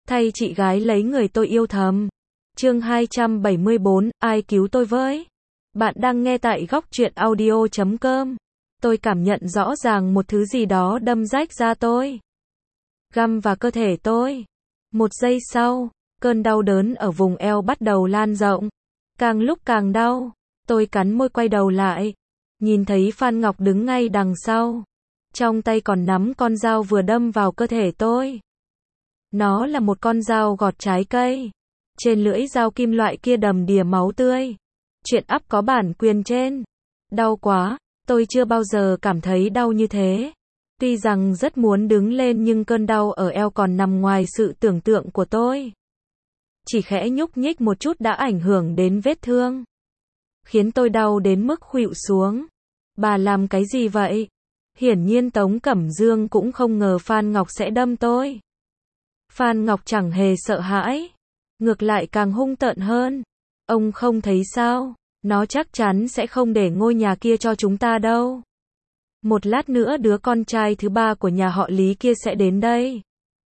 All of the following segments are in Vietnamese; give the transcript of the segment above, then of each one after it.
thay chị gái lấy người tôi yêu thầm. Chương 274, ai cứu tôi với? Bạn đang nghe tại góc truyện audio.com. Tôi cảm nhận rõ ràng một thứ gì đó đâm rách da tôi, găm vào cơ thể tôi. Một giây sau, cơn đau đớn ở vùng eo bắt đầu lan rộng. Càng lúc càng đau, tôi cắn môi quay đầu lại. Nhìn thấy Phan Ngọc đứng ngay đằng sau. Trong tay còn nắm con dao vừa đâm vào cơ thể tôi. Nó là một con dao gọt trái cây. Trên lưỡi dao kim loại kia đầm đìa máu tươi. Chuyện ắp có bản quyền trên. Đau quá, tôi chưa bao giờ cảm thấy đau như thế. Tuy rằng rất muốn đứng lên nhưng cơn đau ở eo còn nằm ngoài sự tưởng tượng của tôi. Chỉ khẽ nhúc nhích một chút đã ảnh hưởng đến vết thương, khiến tôi đau đến mức khuỵu xuống. Bà làm cái gì vậy? Hiển nhiên Tống Cẩm Dương cũng không ngờ Phan Ngọc sẽ đâm tôi. Phan Ngọc chẳng hề sợ hãi, ngược lại càng hung tợn hơn. Ông không thấy sao? Nó chắc chắn sẽ không để ngôi nhà kia cho chúng ta đâu. Một lát nữa đứa con trai thứ ba của nhà họ Lý kia sẽ đến đây.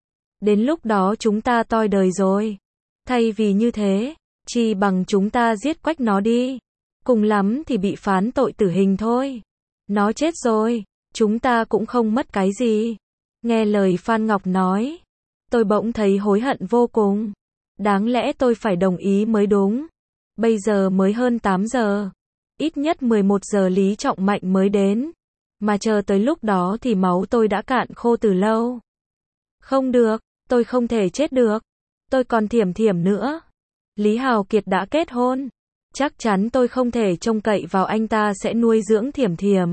Đến lúc đó chúng ta toi đời rồi. Thay vì như thế, chi bằng chúng ta giết quách nó đi. Cùng lắm thì bị phán tội tử hình thôi. Nó chết rồi, chúng ta cũng không mất cái gì. Nghe lời Phan Ngọc nói, tôi bỗng thấy hối hận vô cùng. Đáng lẽ tôi phải đồng ý mới đúng. Bây giờ mới hơn 8 giờ. Ít nhất 11 giờ Lý Trọng Mạnh mới đến. Mà chờ tới lúc đó thì máu tôi đã cạn khô từ lâu. Không được, tôi không thể chết được. Tôi còn Thiểm nữa. Lý Hào Kiệt đã kết hôn. Chắc chắn tôi không thể trông cậy vào anh ta sẽ nuôi dưỡng Thiểm.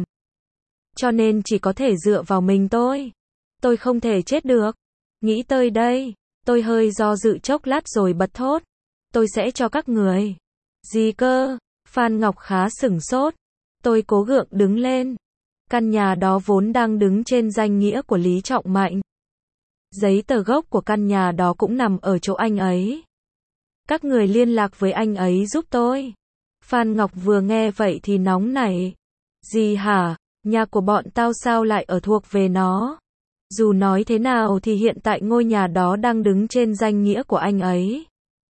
Cho nên chỉ có thể dựa vào mình tôi. Tôi không thể chết được. Nghĩ tới đây, tôi hơi do dự chốc lát rồi bật thốt. Tôi sẽ cho các người. Gì cơ? Phan Ngọc khá sửng sốt. Tôi cố gượng đứng lên. Căn nhà đó vốn đang đứng trên danh nghĩa của Lý Trọng Mạnh. Giấy tờ gốc của căn nhà đó cũng nằm ở chỗ anh ấy. Các người liên lạc với anh ấy giúp tôi. Phan Ngọc vừa nghe vậy thì nóng nảy. Gì hả? Nhà của bọn tao sao lại ở thuộc về nó? Dù nói thế nào thì hiện tại ngôi nhà đó đang đứng trên danh nghĩa của anh ấy.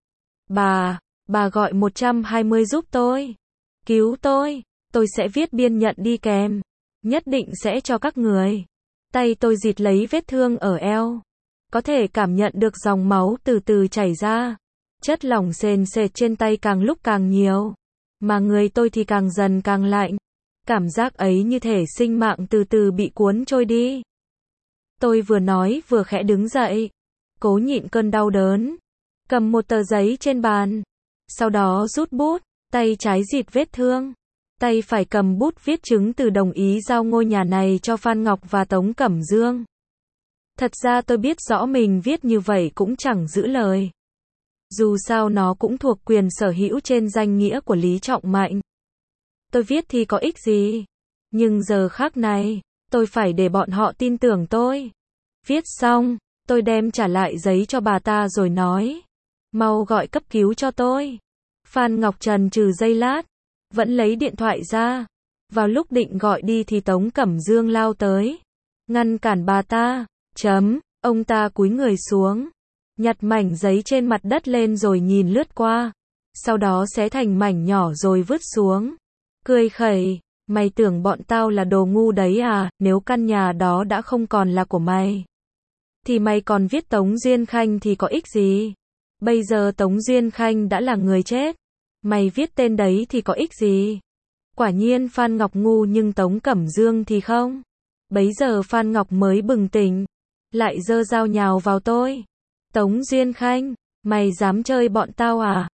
Bà gọi 120 giúp tôi. Cứu tôi sẽ viết biên nhận đi kèm. Nhất định sẽ cho các người. Tay tôi dịt lấy vết thương ở eo. Có thể cảm nhận được dòng máu từ từ chảy ra. Chất lỏng sền sệt trên tay càng lúc càng nhiều. Mà người tôi thì càng dần càng lạnh. Cảm giác ấy như thể sinh mạng từ từ bị cuốn trôi đi. Tôi vừa nói vừa khẽ đứng dậy. Cố nhịn cơn đau đớn. Cầm một tờ giấy trên bàn. Sau đó rút bút. Tay trái dịt vết thương. Tay phải cầm bút viết chứng từ đồng ý giao ngôi nhà này cho Phan Ngọc và Tống Cẩm Dương. Thật ra tôi biết rõ mình viết như vậy cũng chẳng giữ lời. Dù sao nó cũng thuộc quyền sở hữu trên danh nghĩa của Lý Trọng Mạnh. Tôi viết thì có ích gì. Nhưng giờ khắc này, tôi phải để bọn họ tin tưởng tôi. Viết xong, tôi đem trả lại giấy cho bà ta rồi nói. Mau gọi cấp cứu cho tôi. Phan Ngọc chần chừ giây lát. Vẫn lấy điện thoại ra. Vào lúc định gọi đi thì Tống Cẩm Dương lao tới. Ngăn cản bà ta. Ông ta cúi người xuống. Nhặt mảnh giấy trên mặt đất lên rồi nhìn lướt qua. Sau đó xé thành mảnh nhỏ rồi vứt xuống. Cười khẩy. Mày tưởng bọn tao là đồ ngu đấy à? Nếu căn nhà đó đã không còn là của mày, thì mày còn viết Tống Duyên Khanh thì có ích gì? Bây giờ Tống Duyên Khanh đã là người chết. Mày viết tên đấy thì có ích gì? Quả nhiên Phan Ngọc ngu nhưng Tống Cẩm Dương thì không. Bấy giờ Phan Ngọc mới bừng tỉnh. Lại giơ dao nhào vào tôi. Tống Duyên Khanh, mày dám chơi bọn tao à?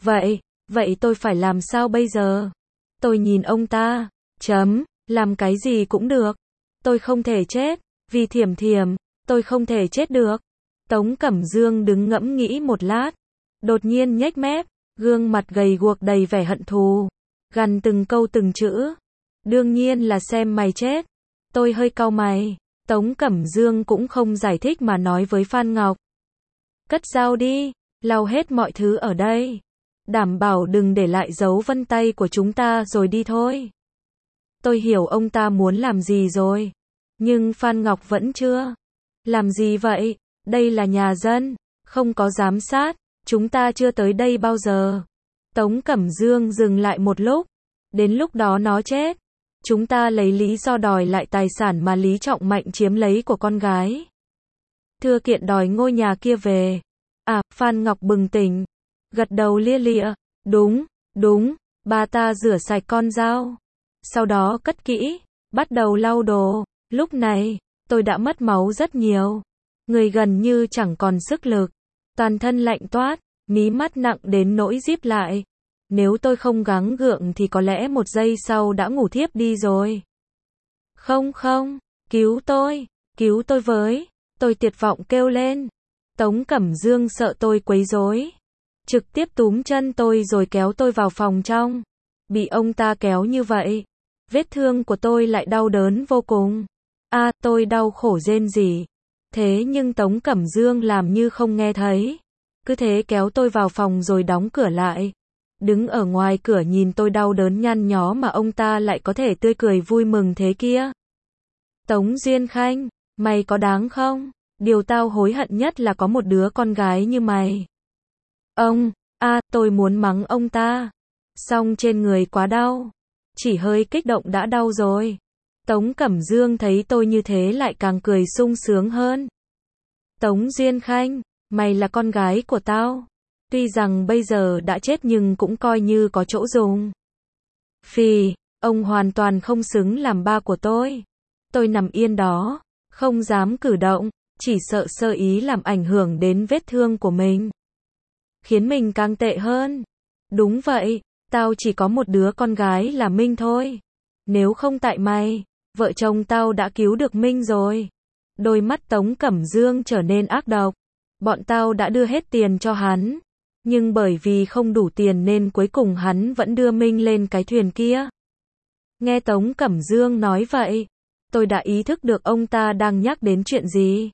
Vậy tôi phải làm sao bây giờ? Tôi nhìn ông ta. Làm cái gì cũng được. Tôi không thể chết. Vì Thiểm, tôi không thể chết được. Tống Cẩm Dương đứng ngẫm nghĩ một lát. Đột nhiên nhếch mép. Gương mặt gầy guộc đầy vẻ hận thù. Gằn từng câu từng chữ. Đương nhiên là xem mày chết. Tôi hơi cau mày. Tống Cẩm Dương cũng không giải thích mà nói với Phan Ngọc. Cất dao đi. Lau hết mọi thứ ở đây. Đảm bảo đừng để lại dấu vân tay của chúng ta rồi đi thôi. Tôi hiểu ông ta muốn làm gì rồi. Nhưng Phan Ngọc vẫn chưa. Làm gì vậy? Đây là nhà dân. Không có giám sát, chúng ta chưa tới đây bao giờ. Tống Cẩm Dương dừng lại một lúc. Đến lúc đó nó chết. Chúng ta lấy lý do đòi lại tài sản mà Lý Trọng Mạnh chiếm lấy của con gái. Thưa kiện đòi ngôi nhà kia về. À, Phan Ngọc bừng tỉnh. Gật đầu lia lịa. Đúng, đúng, bà ta rửa sạch con dao. Sau đó cất kỹ, bắt đầu lau đồ. Lúc này, tôi đã mất máu rất nhiều. Người gần như chẳng còn sức lực. Toàn thân lạnh toát, mí mắt nặng đến nỗi díp lại. Nếu tôi không gắng gượng thì có lẽ một giây sau đã ngủ thiếp đi rồi. Không không, cứu tôi với. Tôi tuyệt vọng kêu lên. Tống Cẩm Dương sợ tôi quấy rối. Trực tiếp túm chân tôi rồi kéo tôi vào phòng trong. Bị ông ta kéo như vậy, vết thương của tôi lại đau đớn vô cùng. Tôi đau khổ rên rỉ. Thế nhưng Tống Cẩm Dương làm như không nghe thấy. Cứ thế kéo tôi vào phòng rồi đóng cửa lại. Đứng ở ngoài cửa nhìn tôi đau đớn nhăn nhó mà ông ta lại có thể tươi cười vui mừng thế kia. Tống Duyên Khanh, mày có đáng không? Điều tao hối hận nhất là có một đứa con gái như mày. Tôi muốn mắng ông ta. Song trên người quá đau. Chỉ hơi kích động đã đau rồi. Tống Cẩm Dương thấy tôi như thế lại càng cười sung sướng hơn. Tống Duyên Khanh, mày là con gái của tao. Tuy rằng bây giờ đã chết nhưng cũng coi như có chỗ dùng. Phì, ông hoàn toàn không xứng làm ba của tôi. Tôi nằm yên đó, không dám cử động, chỉ sợ sơ ý làm ảnh hưởng đến vết thương của mình. Khiến mình càng tệ hơn. Đúng vậy, tao chỉ có một đứa con gái là Minh thôi. Nếu không tại mày, vợ chồng tao đã cứu được Minh rồi. Đôi mắt Tống Cẩm Dương trở nên ác độc. Bọn tao đã đưa hết tiền cho hắn. Nhưng bởi vì không đủ tiền nên cuối cùng hắn vẫn đưa Minh lên cái thuyền kia. Nghe Tống Cẩm Dương nói vậy, tôi đã ý thức được ông ta đang nhắc đến chuyện gì.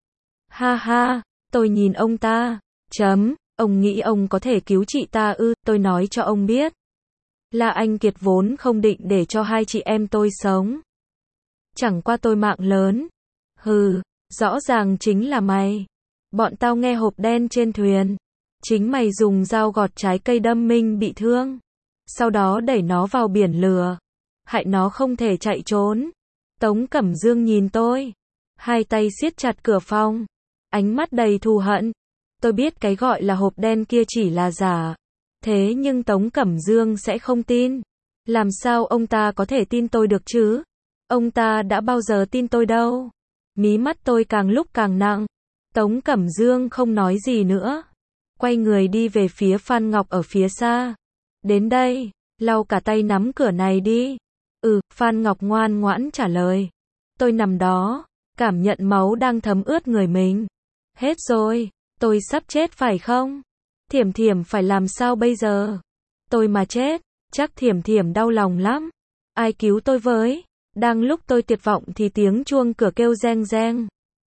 Ha ha, tôi nhìn ông ta. Ông nghĩ ông có thể cứu chị ta ư? Tôi nói cho ông biết. Là anh Kiệt vốn không định để cho hai chị em tôi sống. Chẳng qua tôi mạng lớn. Hừ, rõ ràng chính là mày. Bọn tao nghe hộp đen trên thuyền. Chính mày dùng dao gọt trái cây đâm Minh bị thương. Sau đó đẩy nó vào biển lửa. Hại nó không thể chạy trốn. Tống Cẩm Dương nhìn tôi. Hai tay siết chặt cửa phòng. Ánh mắt đầy thù hận. Tôi biết cái gọi là hộp đen kia chỉ là giả. Thế nhưng Tống Cẩm Dương sẽ không tin. Làm sao ông ta có thể tin tôi được chứ? Ông ta đã bao giờ tin tôi đâu. Mí mắt tôi càng lúc càng nặng. Tống Cẩm Dương không nói gì nữa. Quay người đi về phía Phan Ngọc ở phía xa. Đến đây, lau cả tay nắm cửa này đi. Phan Ngọc ngoan ngoãn trả lời. Tôi nằm đó, cảm nhận máu đang thấm ướt người mình. Hết rồi, tôi sắp chết phải không? Thiểm Thiểm phải làm sao bây giờ? Tôi mà chết, chắc Thiểm Thiểm đau lòng lắm. Ai cứu tôi với? Đang lúc tôi tuyệt vọng thì tiếng chuông cửa kêu reng reng.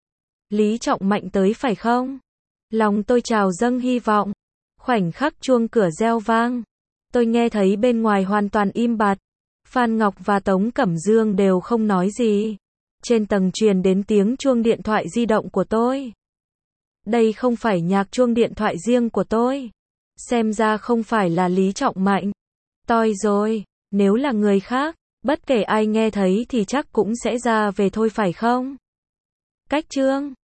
Lý Trọng Mạnh tới phải không? Lòng tôi trào dâng hy vọng. Khoảnh khắc chuông cửa reo vang, tôi nghe thấy bên ngoài hoàn toàn im bặt. Phan Ngọc và Tống Cẩm Dương đều không nói gì. Trên tầng truyền đến tiếng chuông điện thoại di động của tôi. Đây không phải nhạc chuông điện thoại riêng của tôi. Xem ra không phải là Lý Trọng Mạnh. Toi rồi, nếu là người khác, bất kể ai nghe thấy thì chắc cũng sẽ ra về thôi phải không? Cách chương